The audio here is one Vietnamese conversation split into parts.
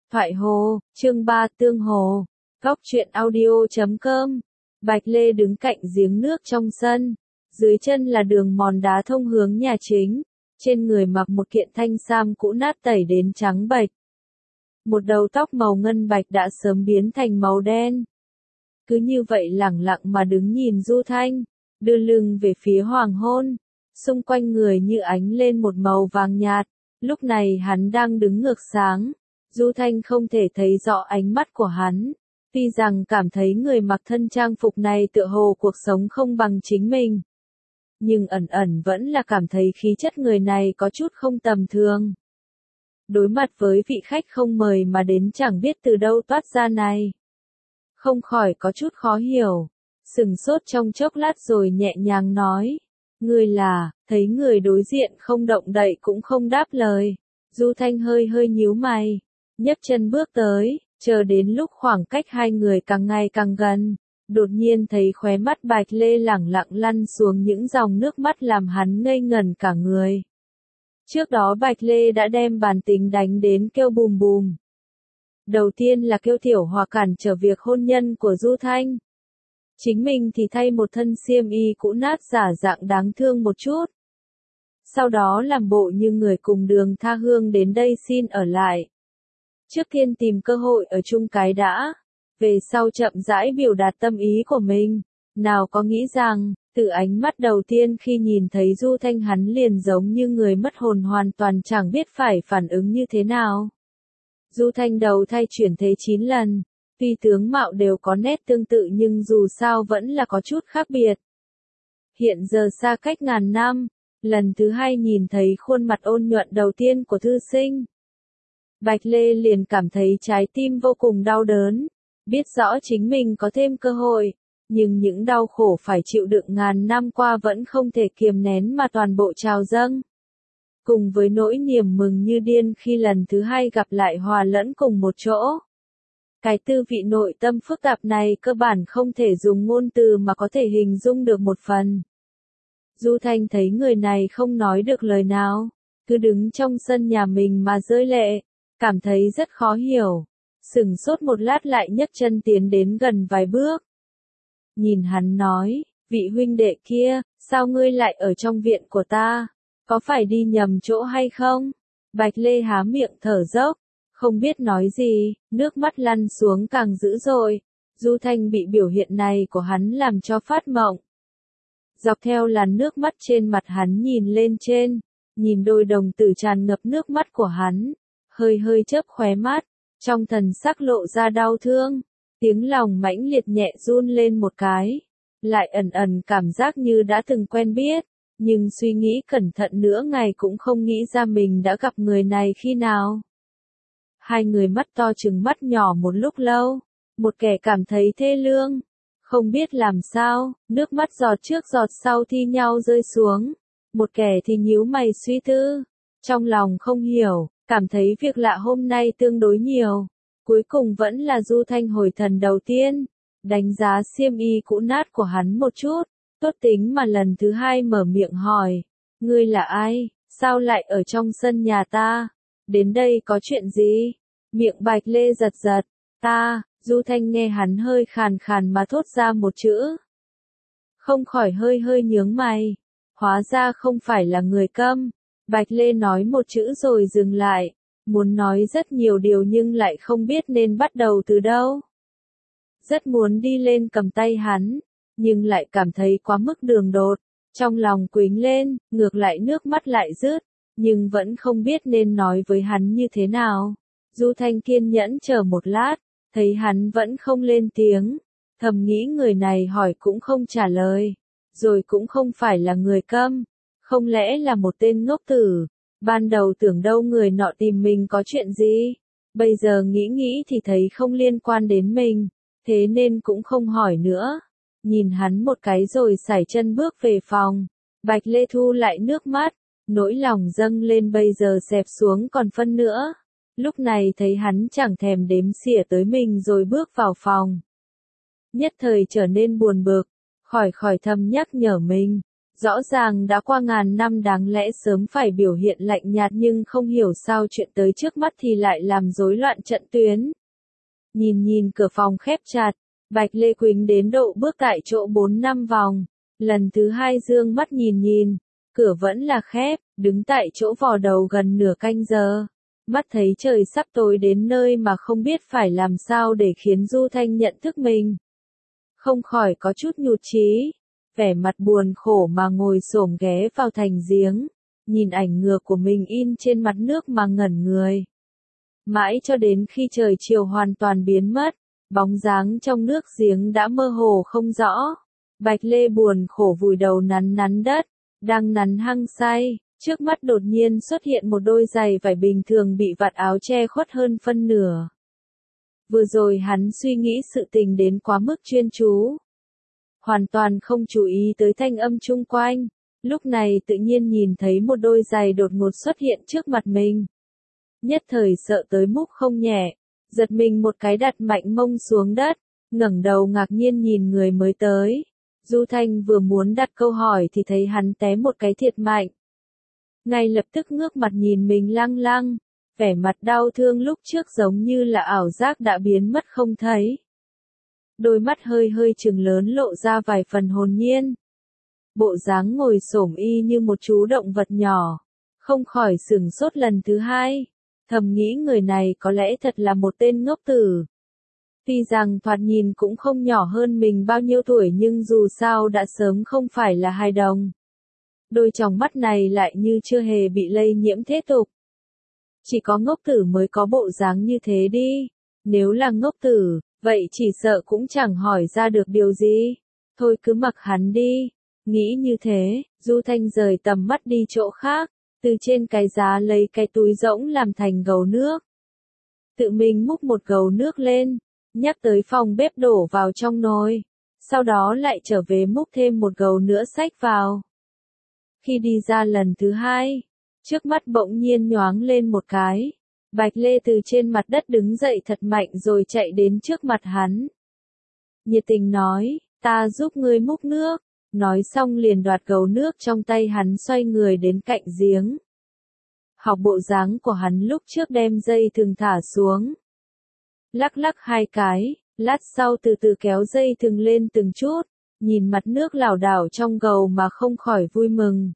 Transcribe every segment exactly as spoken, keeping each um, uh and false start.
Thoại Hồ, chương ba Tương Hồ, Góc truyện audio chấm com. Bạch Lê đứng cạnh giếng nước trong sân, dưới chân là đường mòn đá thông hướng nhà chính, trên người mặc một kiện thanh sam cũ nát tẩy đến trắng bệch. Một đầu tóc màu ngân bạch đã sớm biến thành màu đen. Cứ như vậy lẳng lặng mà đứng nhìn Du Thanh, đưa lưng về phía hoàng hôn, xung quanh người như ánh lên một màu vàng nhạt, lúc này hắn đang đứng ngược sáng. Du Thanh không thể thấy rõ ánh mắt của hắn, tuy rằng cảm thấy người mặc thân trang phục này tựa hồ cuộc sống không bằng chính mình. Nhưng ẩn ẩn vẫn là cảm thấy khí chất người này có chút không tầm thường. Đối mặt với vị khách không mời mà đến chẳng biết từ đâu toát ra này. Không khỏi có chút khó hiểu, sừng sốt trong chốc lát rồi nhẹ nhàng nói. Người là, thấy người đối diện không động đậy cũng không đáp lời. Du Thanh hơi hơi nhíu mày, nhấc chân bước tới, chờ đến lúc khoảng cách hai người càng ngày càng gần, đột nhiên thấy khóe mắt Bạch Lê lẳng lặng lăn xuống những dòng nước mắt làm hắn ngây ngẩn cả người. Trước đó Bạch Lê đã đem bản tính đánh đến kêu bùm bùm. Đầu tiên là kêu Tiểu Hòa cản trở việc hôn nhân của Du Thanh. Chính mình thì thay một thân xiêm y cũ nát giả dạng đáng thương một chút. Sau đó làm bộ như người cùng đường tha hương đến đây xin ở lại. Trước tiên tìm cơ hội ở chung cái đã, về sau chậm rãi biểu đạt tâm ý của mình. Nào có nghĩ rằng, từ ánh mắt đầu tiên khi nhìn thấy Du Thanh hắn liền giống như người mất hồn hoàn toàn chẳng biết phải phản ứng như thế nào. Du Thanh đầu thay chuyển thế chín lần, tuy tướng mạo đều có nét tương tự nhưng dù sao vẫn là có chút khác biệt. Hiện giờ xa cách ngàn năm, lần thứ hai nhìn thấy khuôn mặt ôn nhuận đầu tiên của thư sinh. Bạch Lê liền cảm thấy trái tim vô cùng đau đớn, biết rõ chính mình có thêm cơ hội, nhưng những đau khổ phải chịu đựng ngàn năm qua vẫn không thể kiềm nén mà toàn bộ trào dâng. Cùng với nỗi niềm mừng như điên khi lần thứ hai gặp lại hòa lẫn cùng một chỗ. Cái tư vị nội tâm phức tạp này cơ bản không thể dùng ngôn từ mà có thể hình dung được một phần. Du Thanh thấy người này không nói được lời nào, cứ đứng trong sân nhà mình mà rơi lệ, cảm thấy rất khó hiểu, sừng sốt một lát lại nhấc chân tiến đến gần vài bước. Nhìn hắn nói, vị huynh đệ kia, sao ngươi lại ở trong viện của ta, có phải đi nhầm chỗ hay không? Bạch Lê há miệng thở dốc, không biết nói gì, nước mắt lăn xuống càng dữ dội. Du Thanh bị biểu hiện này của hắn làm cho phát mộng. Dọc theo làn nước mắt trên mặt hắn nhìn lên trên, nhìn đôi đồng tử tràn ngập nước mắt của hắn, hơi hơi chớp khóe mắt, trong thần sắc lộ ra đau thương, tiếng lòng mãnh liệt nhẹ run lên một cái, lại ẩn ẩn cảm giác như đã từng quen biết, nhưng suy nghĩ cẩn thận nữa ngày cũng không nghĩ ra mình đã gặp người này khi nào. Hai người mắt to trừng mắt nhỏ một lúc lâu, một kẻ cảm thấy thê lương, không biết làm sao, nước mắt giọt trước giọt sau thi nhau rơi xuống, một kẻ thì nhíu mày suy tư, trong lòng không hiểu, cảm thấy việc lạ hôm nay tương đối nhiều, cuối cùng vẫn là Du Thanh hồi thần đầu tiên, đánh giá xiêm y cũ nát của hắn một chút, tốt tính mà lần thứ hai mở miệng hỏi, ngươi là ai, sao lại ở trong sân nhà ta, đến đây có chuyện gì, miệng Bạch Lê giật giật, ta, Du Thanh nghe hắn hơi khàn khàn mà thốt ra một chữ. Không khỏi hơi hơi nhướng mày, hóa ra không phải là người câm. Bạch Lê nói một chữ rồi dừng lại, muốn nói rất nhiều điều nhưng lại không biết nên bắt đầu từ đâu. Rất muốn đi lên cầm tay hắn, nhưng lại cảm thấy quá mức đường đột, trong lòng quính lên, ngược lại nước mắt lại rớt, nhưng vẫn không biết nên nói với hắn như thế nào. Du Thanh kiên nhẫn chờ một lát, thấy hắn vẫn không lên tiếng, thầm nghĩ người này hỏi cũng không trả lời, rồi cũng không phải là người câm. Không lẽ là một tên ngốc tử, ban đầu tưởng đâu người nọ tìm mình có chuyện gì, bây giờ nghĩ nghĩ thì thấy không liên quan đến mình, thế nên cũng không hỏi nữa. Nhìn hắn một cái rồi sải chân bước về phòng, Bạch Lê thu lại nước mắt, nỗi lòng dâng lên bây giờ xẹp xuống còn phân nữa. Lúc này thấy hắn chẳng thèm đếm xỉa tới mình rồi bước vào phòng. Nhất thời trở nên buồn bực, khỏi khỏi thầm nhắc nhở mình. Rõ ràng đã qua ngàn năm đáng lẽ sớm phải biểu hiện lạnh nhạt nhưng không hiểu sao chuyện tới trước mắt thì lại làm rối loạn trận tuyến. Nhìn nhìn cửa phòng khép chặt, Bạch Lê Quỳnh đến độ bước tại chỗ bốn năm vòng. Lần thứ hai dương mắt nhìn nhìn, cửa vẫn là khép, đứng tại chỗ vò đầu gần nửa canh giờ. Mắt thấy trời sắp tối đến nơi mà không biết phải làm sao để khiến Du Thanh nhận thức mình. Không khỏi có chút nhụt chí, vẻ mặt buồn khổ mà ngồi xổm ghé vào thành giếng, nhìn ảnh ngược của mình in trên mặt nước mà ngẩn người. Mãi cho đến khi trời chiều hoàn toàn biến mất, bóng dáng trong nước giếng đã mơ hồ không rõ. Bạch Lê buồn khổ vùi đầu nắn nắn đất, đang nắn hăng say, trước mắt đột nhiên xuất hiện một đôi giày vải bình thường bị vạt áo che khuất hơn phân nửa. Vừa rồi hắn suy nghĩ sự tình đến quá mức chuyên chú, hoàn toàn không chú ý tới thanh âm chung quanh, lúc này tự nhiên nhìn thấy một đôi giày đột ngột xuất hiện trước mặt mình. Nhất thời sợ tới múc không nhẹ, giật mình một cái đặt mạnh mông xuống đất, ngẩng đầu ngạc nhiên nhìn người mới tới. Du Thanh vừa muốn đặt câu hỏi thì thấy hắn té một cái thiệt mạnh. Ngay lập tức ngước mặt nhìn mình lăng lăng, vẻ mặt đau thương lúc trước giống như là ảo giác đã biến mất không thấy. Đôi mắt hơi hơi trừng lớn lộ ra vài phần hồn nhiên. Bộ dáng ngồi xổm y như một chú động vật nhỏ, không khỏi sửng sốt lần thứ hai, thầm nghĩ người này có lẽ thật là một tên ngốc tử. Tuy rằng thoạt nhìn cũng không nhỏ hơn mình bao nhiêu tuổi nhưng dù sao đã sớm không phải là hài đồng. Đôi tròng mắt này lại như chưa hề bị lây nhiễm thế tục. Chỉ có ngốc tử mới có bộ dáng như thế đi. Nếu là ngốc tử, vậy chỉ sợ cũng chẳng hỏi ra được điều gì. Thôi cứ mặc hắn đi. Nghĩ như thế, Du Thanh rời tầm mắt đi chỗ khác, từ trên cái giá lấy cái túi rỗng làm thành gầu nước. Tự mình múc một gầu nước lên, nhắc tới phòng bếp đổ vào trong nồi, sau đó lại trở về múc thêm một gầu nữa xách vào. Khi đi ra lần thứ hai, trước mắt bỗng nhiên nhoáng lên một cái, Bạch Lê từ trên mặt đất đứng dậy thật mạnh rồi chạy đến trước mặt hắn. Nhiệt tình nói, ta giúp ngươi múc nước, nói xong liền đoạt gầu nước trong tay hắn xoay người đến cạnh giếng. Học bộ dáng của hắn lúc trước đem dây thừng thả xuống. Lắc lắc hai cái, lát sau từ từ kéo dây thừng lên từng chút, nhìn mặt nước lảo đảo trong gầu mà không khỏi vui mừng.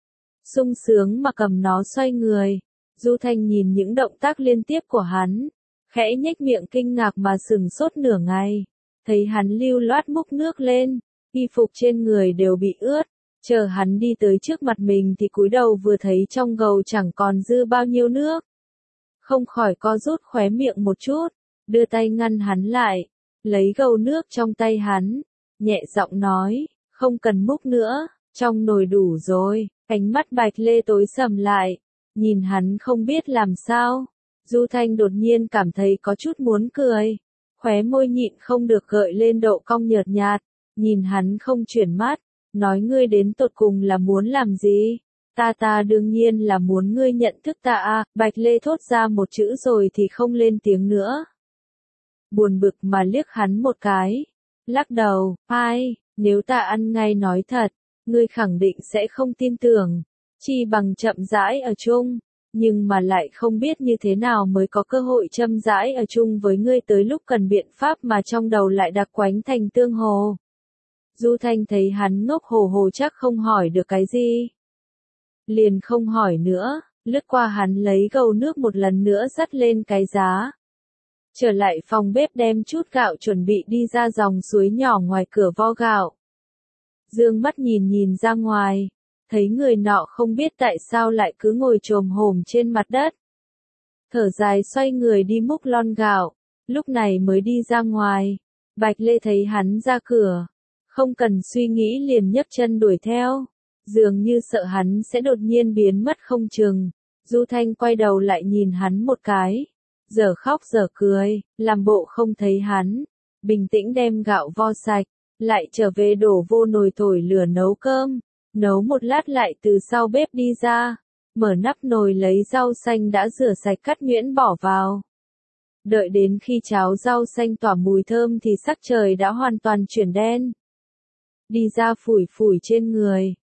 Sung sướng mà cầm nó xoay người, Du Thanh nhìn những động tác liên tiếp của hắn, khẽ nhếch miệng kinh ngạc mà sừng sốt nửa ngày, thấy hắn lưu loát múc nước lên, y phục trên người đều bị ướt, chờ hắn đi tới trước mặt mình thì cúi đầu vừa thấy trong gầu chẳng còn dư bao nhiêu nước. Không khỏi co rút khóe miệng một chút, đưa tay ngăn hắn lại, lấy gầu nước trong tay hắn, nhẹ giọng nói, không cần múc nữa, trong nồi đủ rồi. Ánh mắt Bạch Lê tối sầm lại, nhìn hắn không biết làm sao. Du Thanh đột nhiên cảm thấy có chút muốn cười, khóe môi nhịn không được gợi lên độ cong nhợt nhạt, nhìn hắn không chuyển mắt, nói ngươi đến tột cùng là muốn làm gì? Ta ta đương nhiên là muốn ngươi nhận thức ta à, Bạch Lê thốt ra một chữ rồi thì không lên tiếng nữa. Buồn bực mà liếc hắn một cái, lắc đầu, ai, nếu ta ăn ngay nói thật, ngươi khẳng định sẽ không tin tưởng, chi bằng chậm rãi ở chung, nhưng mà lại không biết như thế nào mới có cơ hội chậm rãi ở chung với ngươi tới lúc cần biện pháp mà trong đầu lại đặc quánh thành tương hồ. Du Thanh thấy hắn ngốc hồ hồ chắc không hỏi được cái gì. Liền không hỏi nữa, lướt qua hắn lấy gầu nước một lần nữa dắt lên cái giá. Trở lại phòng bếp đem chút gạo chuẩn bị đi ra dòng suối nhỏ ngoài cửa vo gạo. Dương mắt nhìn nhìn ra ngoài, thấy người nọ không biết tại sao lại cứ ngồi chồm hổm trên mặt đất. Thở dài xoay người đi múc lon gạo, lúc này mới đi ra ngoài. Bạch Lê thấy hắn ra cửa, không cần suy nghĩ liền nhấc chân đuổi theo, dường như sợ hắn sẽ đột nhiên biến mất không chừng. Du Thanh quay đầu lại nhìn hắn một cái, giờ khóc giờ cười, làm bộ không thấy hắn, bình tĩnh đem gạo vo sạch, lại trở về đổ vô nồi thổi lửa nấu cơm, nấu một lát lại từ sau bếp đi ra, mở nắp nồi lấy rau xanh đã rửa sạch cắt nhuyễn bỏ vào. Đợi đến khi cháo rau xanh tỏa mùi thơm thì sắc trời đã hoàn toàn chuyển đen. Đi ra phủi phủi trên người,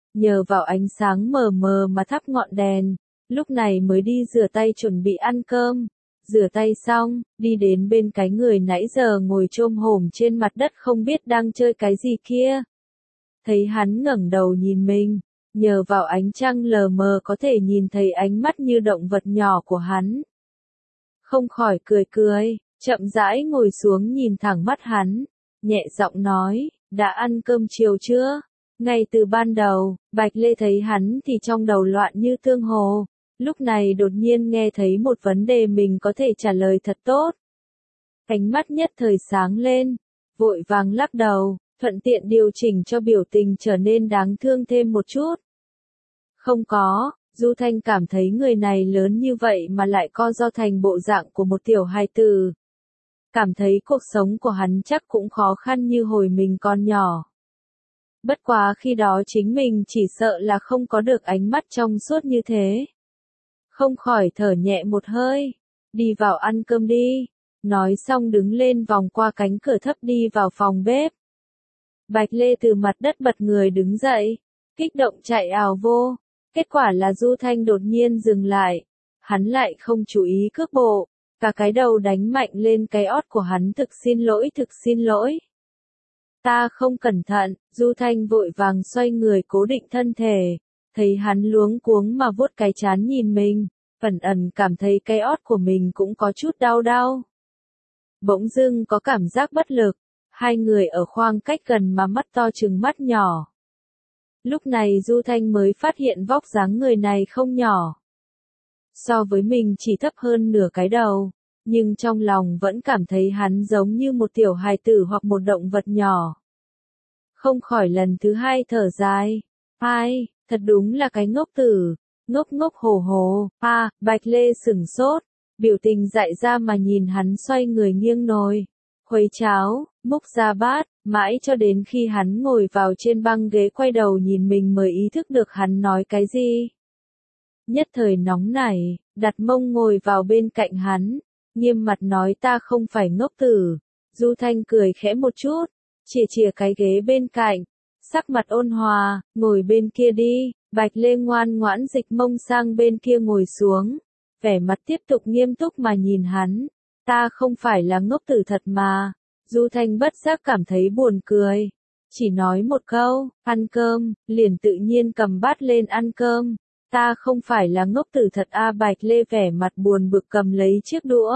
nhờ vào ánh sáng mờ mờ mà thắp ngọn đèn, lúc này mới đi rửa tay chuẩn bị ăn cơm. Rửa tay xong, đi đến bên cái người nãy giờ ngồi chôm hổm trên mặt đất không biết đang chơi cái gì kia. Thấy hắn ngẩng đầu nhìn mình, nhờ vào ánh trăng lờ mờ có thể nhìn thấy ánh mắt như động vật nhỏ của hắn. Không khỏi cười cười, chậm rãi ngồi xuống nhìn thẳng mắt hắn, nhẹ giọng nói, đã ăn cơm chiều chưa? Ngay từ ban đầu, Bạch Lê thấy hắn thì trong đầu loạn như tương hồ, lúc này đột nhiên nghe thấy một vấn đề mình có thể trả lời thật tốt. Ánh mắt nhất thời sáng lên, vội vàng lắc đầu, thuận tiện điều chỉnh cho biểu tình trở nên đáng thương thêm một chút. Không có, Du Thanh cảm thấy người này lớn như vậy mà lại co ro thành bộ dạng của một tiểu hài tử. Cảm thấy cuộc sống của hắn chắc cũng khó khăn như hồi mình còn nhỏ. Bất quá khi đó chính mình chỉ sợ là không có được ánh mắt trong suốt như thế. Không khỏi thở nhẹ một hơi, đi vào ăn cơm đi, nói xong đứng lên vòng qua cánh cửa thấp đi vào phòng bếp. Bạch Lê từ mặt đất bật người đứng dậy, kích động chạy ào vô, kết quả là Du Thanh đột nhiên dừng lại, hắn lại không chú ý cước bộ, cả cái đầu đánh mạnh lên cái ót của hắn. Thực xin lỗi, thực xin lỗi. Ta không cẩn thận. Du Thanh vội vàng xoay người cố định thân thể, thấy hắn luống cuống mà vuốt cái trán nhìn mình, ẩn ẩn cảm thấy cái ót của mình cũng có chút đau đau. Bỗng dưng có cảm giác bất lực, hai người ở khoảng cách gần mà mắt to trừng mắt nhỏ. Lúc này Du Thanh mới phát hiện vóc dáng người này không nhỏ. So với mình chỉ thấp hơn nửa cái đầu, nhưng trong lòng vẫn cảm thấy hắn giống như một tiểu hài tử hoặc một động vật nhỏ. Không khỏi lần thứ hai thở dài, ai, thật đúng là cái ngốc tử, ngốc ngốc hồ hồ, a, Bạch Lê sửng sốt, biểu tình dại ra mà nhìn hắn xoay người nghiêng nồi, khuấy cháo, múc ra bát, mãi cho đến khi hắn ngồi vào trên băng ghế quay đầu nhìn mình mới ý thức được hắn nói cái gì. Nhất thời nóng nảy, đặt mông ngồi vào bên cạnh hắn, nghiêm mặt nói ta không phải ngốc tử. Du Thanh cười khẽ một chút, chìa chìa cái ghế bên cạnh, sắc mặt ôn hòa, ngồi bên kia đi. Bạch Lê ngoan ngoãn dịch mông sang bên kia ngồi xuống, vẻ mặt tiếp tục nghiêm túc mà nhìn hắn, ta không phải là ngốc tử thật mà. Du Thanh bất giác cảm thấy buồn cười, chỉ nói một câu, ăn cơm, liền tự nhiên cầm bát lên ăn cơm. Ta không phải là ngốc tử thật a. Bạch Lê vẻ mặt buồn bực cầm lấy chiếc đũa,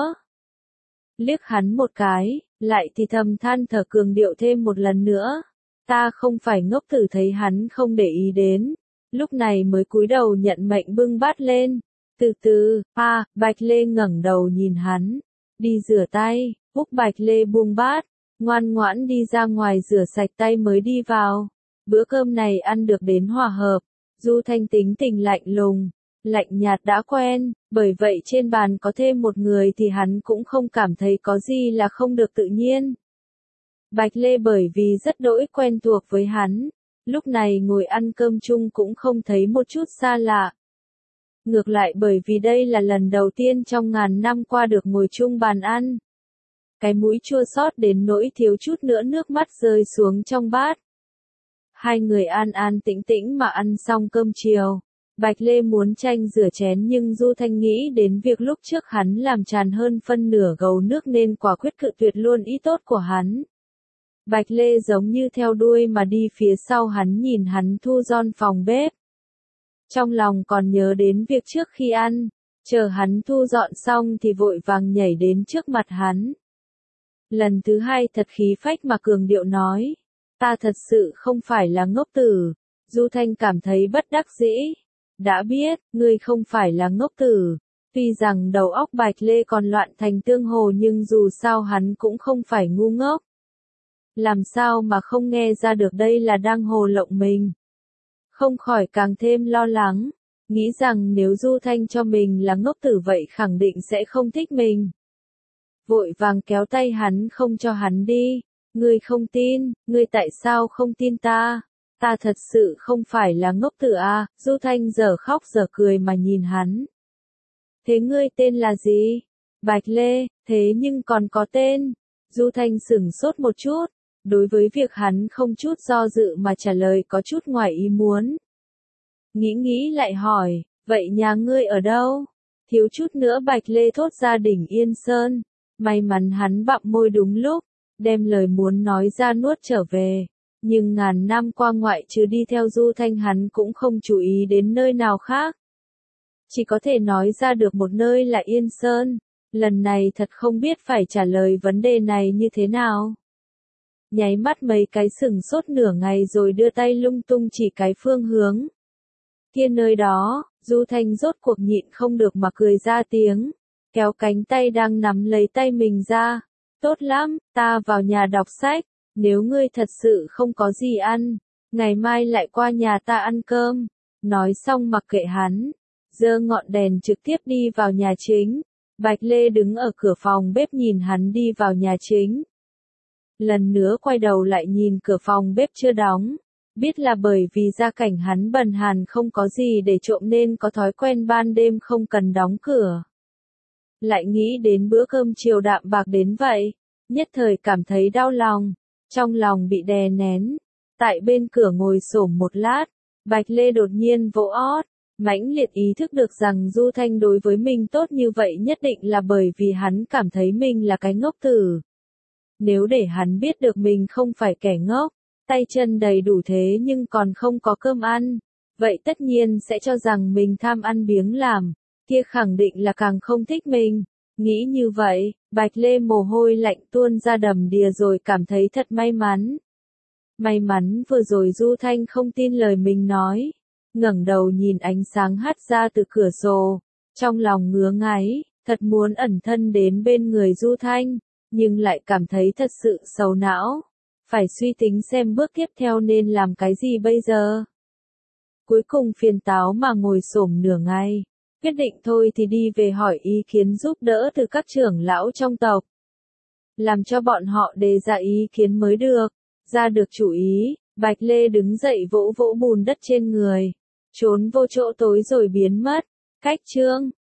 liếc hắn một cái, lại thì thầm than thở cường điệu thêm một lần nữa. Ta không phải ngốc tử. Thấy hắn không để ý đến, lúc này mới cúi đầu nhận mệnh bưng bát lên. Từ từ, a, Bạch Lê ngẩng đầu nhìn hắn, đi rửa tay. Úc Bạch Lê buông bát, ngoan ngoãn đi ra ngoài rửa sạch tay mới đi vào. Bữa cơm này ăn được đến hòa hợp. Du Thanh tính tình lạnh lùng, lạnh nhạt đã quen, bởi vậy trên bàn có thêm một người thì hắn cũng không cảm thấy có gì là không được tự nhiên. Bạch Lê bởi vì rất đỗi quen thuộc với hắn, lúc này ngồi ăn cơm chung cũng không thấy một chút xa lạ. Ngược lại bởi vì đây là lần đầu tiên trong ngàn năm qua được ngồi chung bàn ăn. Cái mũi chua xót đến nỗi thiếu chút nữa nước mắt rơi xuống trong bát. Hai người an an tĩnh tĩnh mà ăn xong cơm chiều. Bạch Lê muốn tranh rửa chén nhưng Du Thanh nghĩ đến việc lúc trước hắn làm tràn hơn phân nửa gầu nước nên quả quyết cự tuyệt luôn ý tốt của hắn. Bạch Lê giống như theo đuôi mà đi phía sau hắn nhìn hắn thu dọn phòng bếp. Trong lòng còn nhớ đến việc trước khi ăn, chờ hắn thu dọn xong thì vội vàng nhảy đến trước mặt hắn. Lần thứ hai thật khí phách mà cường điệu nói. Ta thật sự không phải là ngốc tử. Du Thanh cảm thấy bất đắc dĩ. Đã biết, ngươi không phải là ngốc tử. Tuy rằng đầu óc Bạch Lê còn loạn thành tương hồ nhưng dù sao hắn cũng không phải ngu ngốc. Làm sao mà không nghe ra được đây là đang hồ lộng mình. Không khỏi càng thêm lo lắng. Nghĩ rằng nếu Du Thanh cho mình là ngốc tử vậy khẳng định sẽ không thích mình. Vội vàng kéo tay hắn không cho hắn đi. Ngươi không tin, ngươi tại sao không tin ta? Ta thật sự không phải là ngốc tử à. Du Thanh giờ khóc giờ cười mà nhìn hắn. Thế ngươi tên là gì? Bạch Lê, thế nhưng còn có tên. Du Thanh sửng sốt một chút, đối với việc hắn không chút do dự mà trả lời có chút ngoài ý muốn. Nghĩ nghĩ lại hỏi, vậy nhà ngươi ở đâu? Thiếu chút nữa Bạch Lê thốt ra đỉnh Yên Sơn. May mắn hắn bặm môi đúng lúc, đem lời muốn nói ra nuốt trở về. Nhưng ngàn năm qua ngoại trừ đi theo Du Thanh hắn cũng không chú ý đến nơi nào khác. Chỉ có thể nói ra được một nơi là Yên Sơn. Lần này thật không biết phải trả lời vấn đề này như thế nào. Nháy mắt mấy cái sừng sốt nửa ngày rồi đưa tay lung tung chỉ cái phương hướng. Kia nơi đó, Du Thanh rốt cuộc nhịn không được mà cười ra tiếng, kéo cánh tay đang nắm lấy tay mình ra. Tốt lắm, ta vào nhà đọc sách, nếu ngươi thật sự không có gì ăn, ngày mai lại qua nhà ta ăn cơm. Nói xong mặc kệ hắn, giơ ngọn đèn trực tiếp đi vào nhà chính. Bạch Lê đứng ở cửa phòng bếp nhìn hắn đi vào nhà chính. Lần nữa quay đầu lại nhìn cửa phòng bếp chưa đóng. Biết là bởi vì gia cảnh hắn bần hàn không có gì để trộm nên có thói quen ban đêm không cần đóng cửa. Lại nghĩ đến bữa cơm chiều đạm bạc đến vậy, nhất thời cảm thấy đau lòng, trong lòng bị đè nén. Tại bên cửa ngồi xổm một lát, Bạch Lê đột nhiên vỗ ót, mãnh liệt ý thức được rằng Du Thanh đối với mình tốt như vậy nhất định là bởi vì hắn cảm thấy mình là cái ngốc tử. Nếu để hắn biết được mình không phải kẻ ngốc, tay chân đầy đủ thế nhưng còn không có cơm ăn, vậy tất nhiên sẽ cho rằng mình tham ăn biếng làm, kia khẳng định là càng không thích mình. Nghĩ như vậy, Bạch Lê mồ hôi lạnh tuôn ra đầm đìa rồi cảm thấy thật may mắn. May mắn vừa rồi Du Thanh không tin lời mình nói, ngẩng đầu nhìn ánh sáng hắt ra từ cửa sổ, trong lòng ngứa ngáy, thật muốn ẩn thân đến bên người Du Thanh, nhưng lại cảm thấy thật sự sầu não. Phải suy tính xem bước tiếp theo nên làm cái gì bây giờ. Cuối cùng phiền táo mà ngồi xổm nửa ngày, quyết định thôi thì đi về hỏi ý kiến giúp đỡ từ các trưởng lão trong tộc. Làm cho bọn họ đề ra ý kiến mới được. Ra được chủ ý, Bạch Lê đứng dậy vỗ vỗ bùn đất trên người, trốn vô chỗ tối rồi biến mất. Cách chương